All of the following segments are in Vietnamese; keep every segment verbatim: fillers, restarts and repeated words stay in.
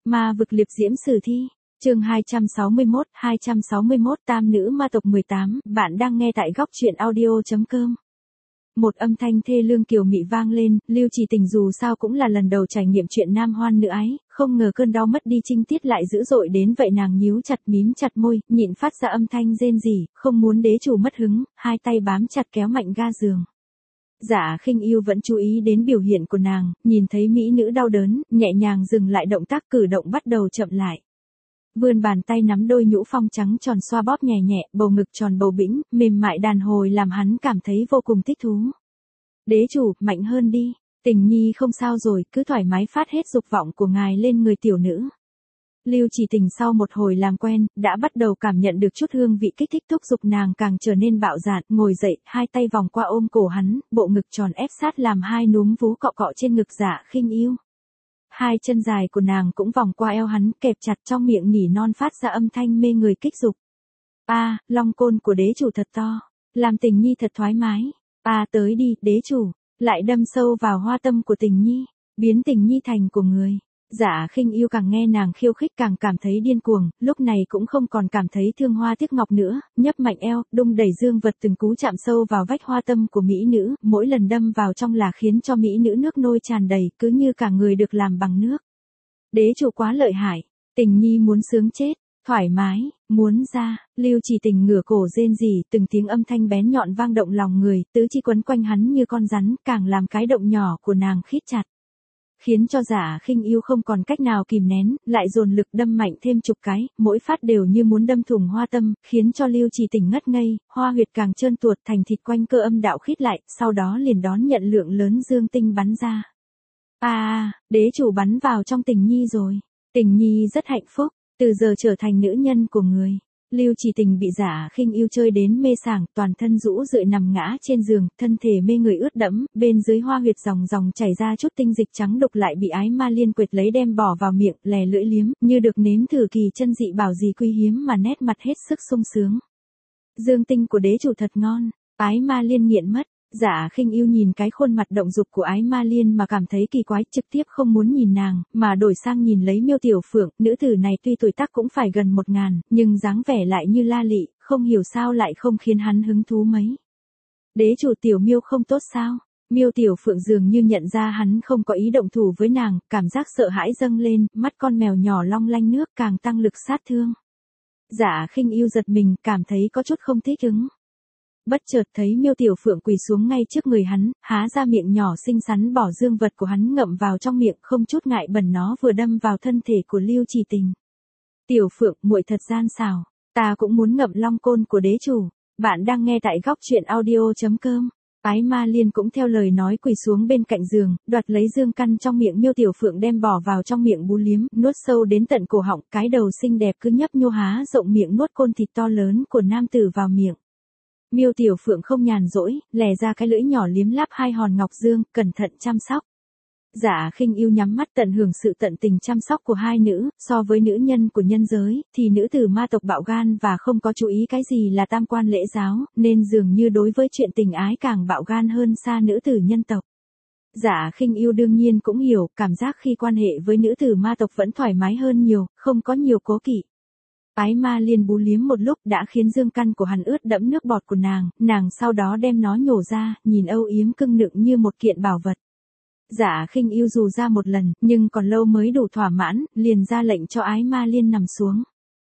Ma vực liệp diễm sử thi, chương hai trăm sáu mươi mốt, hai trăm sáu mươi mốt Tam nữ ma tộc mười tám, bạn đang nghe tại góc truyện audio.com. Một âm thanh thê lương kiều mị vang lên, Lưu Chỉ Tình dù sao cũng là lần đầu trải nghiệm chuyện nam hoan nữ ái, không ngờ cơn đau mất đi trinh tiết lại dữ dội đến vậy, nàng nhíu chặt mím chặt môi, nhịn phát ra âm thanh rên rỉ, không muốn đế chủ mất hứng, hai tay bám chặt kéo mạnh ga giường. Dạ Khinh Yêu vẫn chú ý đến biểu hiện của nàng, nhìn thấy mỹ nữ đau đớn, nhẹ nhàng dừng lại động tác, cử động bắt đầu chậm lại. Vươn bàn tay nắm đôi nhũ phong trắng tròn xoa bóp nhẹ nhẹ, bầu ngực tròn bầu bĩnh, mềm mại đàn hồi làm hắn cảm thấy vô cùng thích thú. Đế chủ, mạnh hơn đi, Tình Nhi không sao rồi, cứ thoải mái phát hết dục vọng của ngài lên người tiểu nữ. Lưu Chỉ Tình sau một hồi làm quen, đã bắt đầu cảm nhận được chút hương vị kích thích, thúc giục nàng càng trở nên bạo dạn, ngồi dậy, hai tay vòng qua ôm cổ hắn, bộ ngực tròn ép sát làm hai núm vú cọ cọ trên ngực Dạ Khinh Yêu. Hai chân dài của nàng cũng vòng qua eo hắn, kẹp chặt, trong miệng nỉ non phát ra âm thanh mê người kích dục. A, à, long côn của đế chủ thật to, làm Tình Nhi thật thoải mái. A, à, tới đi, đế chủ, lại đâm sâu vào hoa tâm của Tình Nhi, biến Tình Nhi thành của người. Dạ Khinh Yêu càng nghe nàng khiêu khích càng cảm thấy điên cuồng, lúc này cũng không còn cảm thấy thương hoa tiếc ngọc nữa, nhấp mạnh eo, đung đẩy dương vật từng cú chạm sâu vào vách hoa tâm của mỹ nữ, mỗi lần đâm vào trong là khiến cho mỹ nữ nước nôi tràn đầy, cứ như cả người được làm bằng nước. Đế chủ quá lợi hại, Tình Nhi muốn sướng chết, thoải mái, muốn ra. Lưu Chỉ Tình ngửa cổ rên rỉ, từng tiếng âm thanh bén nhọn vang động lòng người, tứ chi quấn quanh hắn như con rắn, càng làm cái động nhỏ của nàng khít chặt. Khiến cho Dạ Khinh Yêu không còn cách nào kìm nén, lại dồn lực đâm mạnh thêm chục cái, mỗi phát đều như muốn đâm thủng hoa tâm, khiến cho Lưu Chỉ Tình ngất ngây, hoa huyệt càng trơn tuột thành thịt quanh cơ âm đạo khít lại, sau đó liền đón nhận lượng lớn dương tinh bắn ra. A, à, đế chủ bắn vào trong Tình Nhi rồi. Tình Nhi rất hạnh phúc, từ giờ trở thành nữ nhân của người. Lưu Chỉ Tình bị Dạ Khinh Yêu chơi đến mê sảng, toàn thân rũ rượi nằm ngã trên giường, thân thể mê người ướt đẫm, bên dưới hoa huyệt dòng dòng chảy ra chút tinh dịch trắng đục, lại bị Ái Ma Liên quệt lấy đem bỏ vào miệng, lè lưỡi liếm, như được nếm thử kỳ chân dị bảo gì quý hiếm mà nét mặt hết sức sung sướng. Dương tinh của đế chủ thật ngon, Ái Ma Liên nghiện mất. Dạ Khinh Yêu nhìn cái khuôn mặt động dục của Ái Ma Liên mà cảm thấy kỳ quái, trực tiếp không muốn nhìn nàng, mà đổi sang nhìn lấy Miêu Tiểu Phượng, nữ tử này tuy tuổi tác cũng phải gần một ngàn, nhưng dáng vẻ lại như la lị, không hiểu sao lại không khiến hắn hứng thú mấy. Đế chủ, tiểu Miêu không tốt sao? Miêu Tiểu Phượng dường như nhận ra hắn không có ý động thủ với nàng, cảm giác sợ hãi dâng lên, mắt con mèo nhỏ long lanh nước càng tăng lực sát thương. Dạ Khinh Yêu giật mình, cảm thấy có chút không thích ứng. Bất chợt thấy Miêu Tiểu Phượng quỳ xuống ngay trước người hắn, há ra miệng nhỏ xinh xắn bỏ dương vật của hắn ngậm vào trong miệng, không chút ngại bẩn, nó vừa đâm vào thân thể của Lưu Chỉ Tình. Tiểu Phượng, muội thật gian xảo, ta cũng muốn ngậm long côn của đế chủ. Bạn đang nghe tại góc truyện audio.com. Ái Ma Liên cũng theo lời nói quỳ xuống bên cạnh giường, đoạt lấy dương căn trong miệng Miêu Tiểu Phượng đem bỏ vào trong miệng bú liếm, nuốt sâu đến tận cổ họng, cái đầu xinh đẹp cứ nhấp nhô há rộng miệng nuốt côn thịt to lớn của nam tử vào miệng. Miêu Tiểu Phượng không nhàn rỗi, lè ra cái lưỡi nhỏ liếm láp hai hòn ngọc dương, cẩn thận chăm sóc. Dạ Khinh Yêu nhắm mắt tận hưởng sự tận tình chăm sóc của hai nữ, so với nữ nhân của nhân giới, thì nữ tử ma tộc bạo gan và không có chú ý cái gì là tam quan lễ giáo, nên dường như đối với chuyện tình ái càng bạo gan hơn xa nữ tử nhân tộc. Dạ Khinh Yêu đương nhiên cũng hiểu, cảm giác khi quan hệ với nữ tử ma tộc vẫn thoải mái hơn nhiều, không có nhiều cố kỵ. Ái Ma Liên bú liếm một lúc đã khiến dương căn của hắn ướt đẫm nước bọt của nàng, nàng sau đó đem nó nhổ ra, nhìn âu yếm cưng nựng như một kiện bảo vật. Dạ Khinh Yêu dù ra một lần, nhưng còn lâu mới đủ thỏa mãn, liền ra lệnh cho Ái Ma Liên nằm xuống.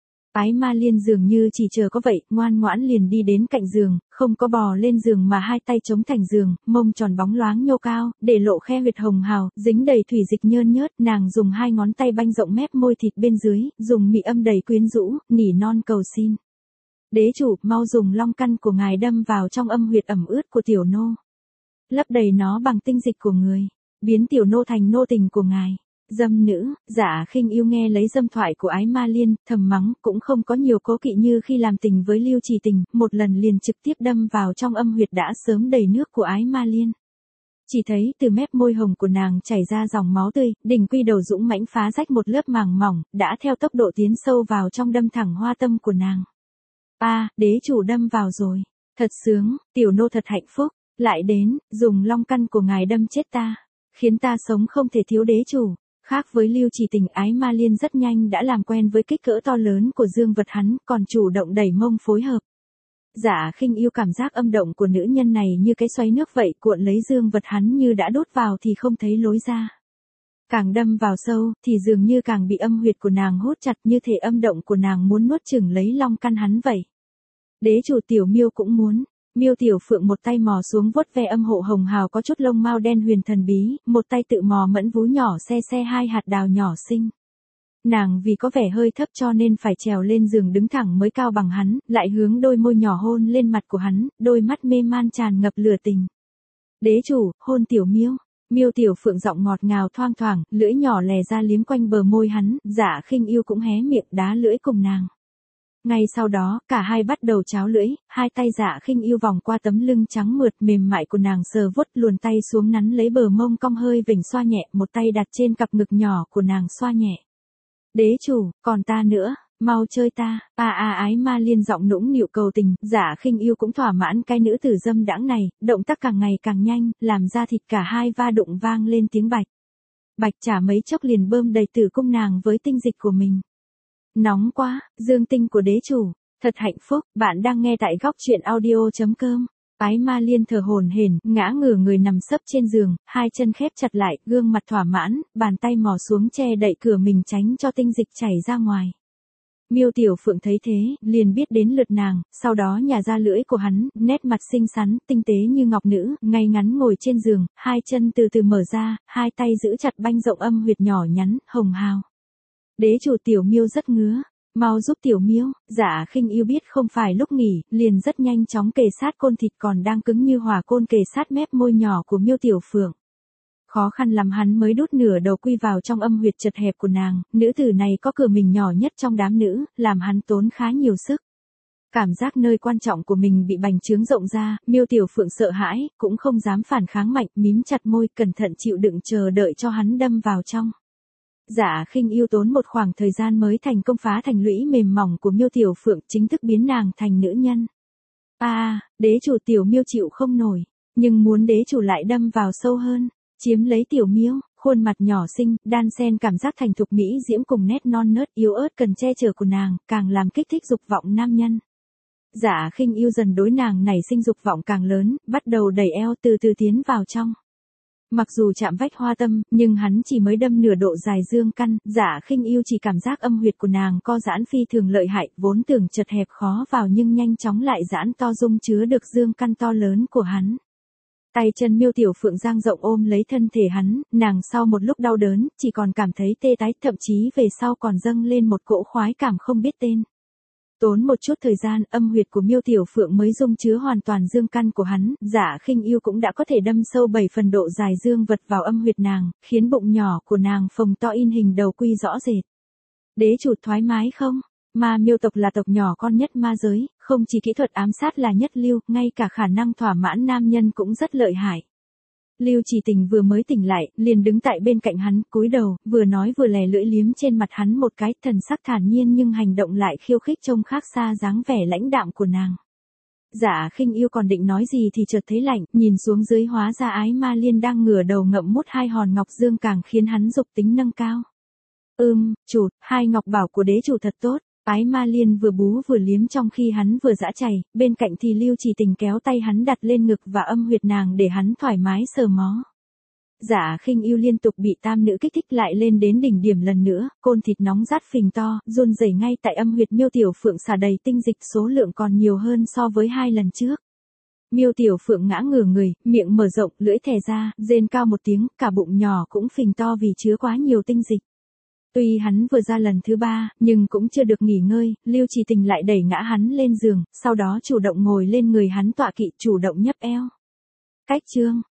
Ái Ma Liên dường như chỉ chờ có vậy, ngoan ngoãn liền đi đến cạnh giường, không có bò lên giường mà hai tay chống thành giường, mông tròn bóng loáng nhô cao, để lộ khe huyệt hồng hào, dính đầy thủy dịch nhơn nhớt, nàng dùng hai ngón tay banh rộng mép môi thịt bên dưới, dùng mị âm đầy quyến rũ, nỉ non cầu xin. Đế chủ, mau dùng long căn của ngài đâm vào trong âm huyệt ẩm ướt của tiểu nô. Lấp đầy nó bằng tinh dịch của người, biến tiểu nô thành nô tình của ngài. Dâm nữ. Dạ Khinh Yêu nghe lấy dâm thoại của Ái Ma Liên, thầm mắng, cũng không có nhiều cố kỵ như khi làm tình với Lưu Chỉ Tình, một lần liền trực tiếp đâm vào trong âm huyệt đã sớm đầy nước của Ái Ma Liên. Chỉ thấy từ mép môi hồng của nàng chảy ra dòng máu tươi, đỉnh quy đầu dũng mãnh phá rách một lớp màng mỏng, đã theo tốc độ tiến sâu vào trong đâm thẳng hoa tâm của nàng. A, à, đế chủ đâm vào rồi, thật sướng, tiểu nô thật hạnh phúc, lại đến, dùng long căn của ngài đâm chết ta, khiến ta sống không thể thiếu đế chủ. Khác với Lưu Chỉ Tình, Ái Ma Liên rất nhanh đã làm quen với kích cỡ to lớn của dương vật hắn, còn chủ động đẩy mông phối hợp. Dạ Khinh Yêu cảm giác âm động của nữ nhân này như cái xoáy nước vậy, cuộn lấy dương vật hắn như đã đốt vào thì không thấy lối ra. Càng đâm vào sâu, thì dường như càng bị âm huyệt của nàng hút chặt, như thể âm động của nàng muốn nuốt chửng lấy long căn hắn vậy. Đế chủ Tiểu Miêu cũng muốn. Miêu Tiểu Phượng một tay mò xuống vuốt ve âm hộ hồng hào có chút lông mao đen huyền thần bí, một tay tự mò mẫn vú nhỏ xe xe hai hạt đào nhỏ xinh. Nàng vì có vẻ hơi thấp cho nên phải trèo lên giường đứng thẳng mới cao bằng hắn, lại hướng đôi môi nhỏ hôn lên mặt của hắn, đôi mắt mê man tràn ngập lửa tình. Đế chủ, hôn Tiểu Miêu. Miêu Tiểu Phượng giọng ngọt ngào thoang thoảng, lưỡi nhỏ lè ra liếm quanh bờ môi hắn, Dạ Khinh Yêu cũng hé miệng đá lưỡi cùng nàng. Ngay sau đó, cả hai bắt đầu cháo lưỡi, hai tay Dạ Khinh Yêu vòng qua tấm lưng trắng mượt mềm mại của nàng sờ vuốt, luồn tay xuống nắn lấy bờ mông cong hơi vểnh xoa nhẹ, một tay đặt trên cặp ngực nhỏ của nàng xoa nhẹ. Đế chủ, còn ta nữa, mau chơi ta. A a Ái Ma Liên giọng nũng nịu cầu tình, Dạ Khinh Yêu cũng thỏa mãn cái nữ tử dâm đãng này, động tác càng ngày càng nhanh, làm ra thịt cả hai va đụng vang lên tiếng bạch. Bạch chả mấy chốc liền bơm đầy tử cung nàng với tinh dịch của mình. Nóng quá, dương tinh của đế chủ, thật hạnh phúc. Bạn đang nghe tại góc truyện audio chấm com. Ái Ma Liên thở hổn hển, ngã ngửa người nằm sấp trên giường, hai chân khép chặt lại, gương mặt thỏa mãn, bàn tay mò xuống che đậy cửa mình tránh cho tinh dịch chảy ra ngoài. Miêu Tiểu Phượng thấy thế, liền biết đến lượt nàng, sau đó nhả ra lưỡi của hắn, nét mặt xinh xắn, tinh tế như ngọc nữ, ngay ngắn ngồi trên giường, hai chân từ từ mở ra, hai tay giữ chặt banh rộng âm huyệt nhỏ nhắn, hồng hào. Đế chủ Tiểu Miêu rất ngứa, mau giúp Tiểu Miêu. Dạ Khinh Yêu biết không phải lúc nghỉ, liền rất nhanh chóng kề sát côn thịt còn đang cứng như hỏa côn kề sát mép môi nhỏ của Miêu Tiểu Phượng. Khó khăn lắm hắn mới đút nửa đầu quy vào trong âm huyệt chật hẹp của nàng, nữ tử này có cửa mình nhỏ nhất trong đám nữ, làm hắn tốn khá nhiều sức. Cảm giác nơi quan trọng của mình bị bành trướng rộng ra, Miêu Tiểu Phượng sợ hãi, cũng không dám phản kháng mạnh, mím chặt môi, cẩn thận chịu đựng chờ đợi cho hắn đâm vào trong. Dạ Khinh Yêu tốn một khoảng thời gian mới thành công phá thành lũy mềm mỏng của Miêu Tiểu Phượng, chính thức biến nàng thành nữ nhân. A, à, đế chủ Tiểu Miêu chịu không nổi, nhưng muốn đế chủ lại đâm vào sâu hơn, chiếm lấy Tiểu Miêu, khuôn mặt nhỏ xinh, đan xen cảm giác thành thục mỹ diễm cùng nét non nớt yếu ớt cần che chở của nàng, càng làm kích thích dục vọng nam nhân. Dạ Khinh Yêu dần đối nàng nảy sinh dục vọng càng lớn, bắt đầu đẩy eo từ từ tiến vào trong. Mặc dù chạm vách hoa tâm, nhưng hắn chỉ mới đâm nửa độ dài dương căn, Dạ Khinh Yêu chỉ cảm giác âm huyệt của nàng co giãn phi thường lợi hại, vốn tưởng chật hẹp khó vào nhưng nhanh chóng lại giãn to dung chứa được dương căn to lớn của hắn. Tay chân Miêu Tiểu Phượng dang rộng ôm lấy thân thể hắn, nàng sau một lúc đau đớn, chỉ còn cảm thấy tê tái, thậm chí về sau còn dâng lên một cỗ khoái cảm không biết tên. Tốn một chút thời gian, âm huyệt của Miêu Tiểu Phượng mới dung chứa hoàn toàn dương căn của hắn, Dạ Khinh Yêu cũng đã có thể đâm sâu bảy phần độ dài dương vật vào âm huyệt nàng, khiến bụng nhỏ của nàng phồng to in hình đầu quy rõ rệt. Đế chủ thoải mái không? Ma Miêu tộc là tộc nhỏ con nhất ma giới, không chỉ kỹ thuật ám sát là nhất lưu, ngay cả khả năng thỏa mãn nam nhân cũng rất lợi hại. Lưu Chỉ Tình vừa mới tỉnh lại, liền đứng tại bên cạnh hắn, cúi đầu, vừa nói vừa lè lưỡi liếm trên mặt hắn một cái, thần sắc thản nhiên nhưng hành động lại khiêu khích trông khác xa dáng vẻ lãnh đạm của nàng. Dạ Khinh Yêu còn định nói gì thì chợt thấy lạnh, nhìn xuống dưới hóa ra Ái Ma Liên đang ngửa đầu ngậm mút hai hòn ngọc dương càng khiến hắn dục tính nâng cao. Ừm, chủ, hai ngọc bảo của đế chủ thật tốt. Ái Ma Liên vừa bú vừa liếm trong khi hắn vừa dã chày, bên cạnh thì Lưu Chỉ Tình kéo tay hắn đặt lên ngực và âm huyệt nàng để hắn thoải mái sờ mó. Dạ Khinh Yêu liên tục bị tam nữ kích thích lại lên đến đỉnh điểm lần nữa, côn thịt nóng rát phình to, run rẩy ngay tại âm huyệt Miêu Tiểu Phượng xả đầy tinh dịch, số lượng còn nhiều hơn so với hai lần trước. Miêu Tiểu Phượng ngã ngửa người, miệng mở rộng, lưỡi thè ra, rên cao một tiếng, cả bụng nhỏ cũng phình to vì chứa quá nhiều tinh dịch. Tuy hắn vừa ra lần thứ ba, nhưng cũng chưa được nghỉ ngơi, Lưu Chỉ Tình lại đẩy ngã hắn lên giường, sau đó chủ động ngồi lên người hắn tọa kỵ, chủ động nhấp eo. Cách chương,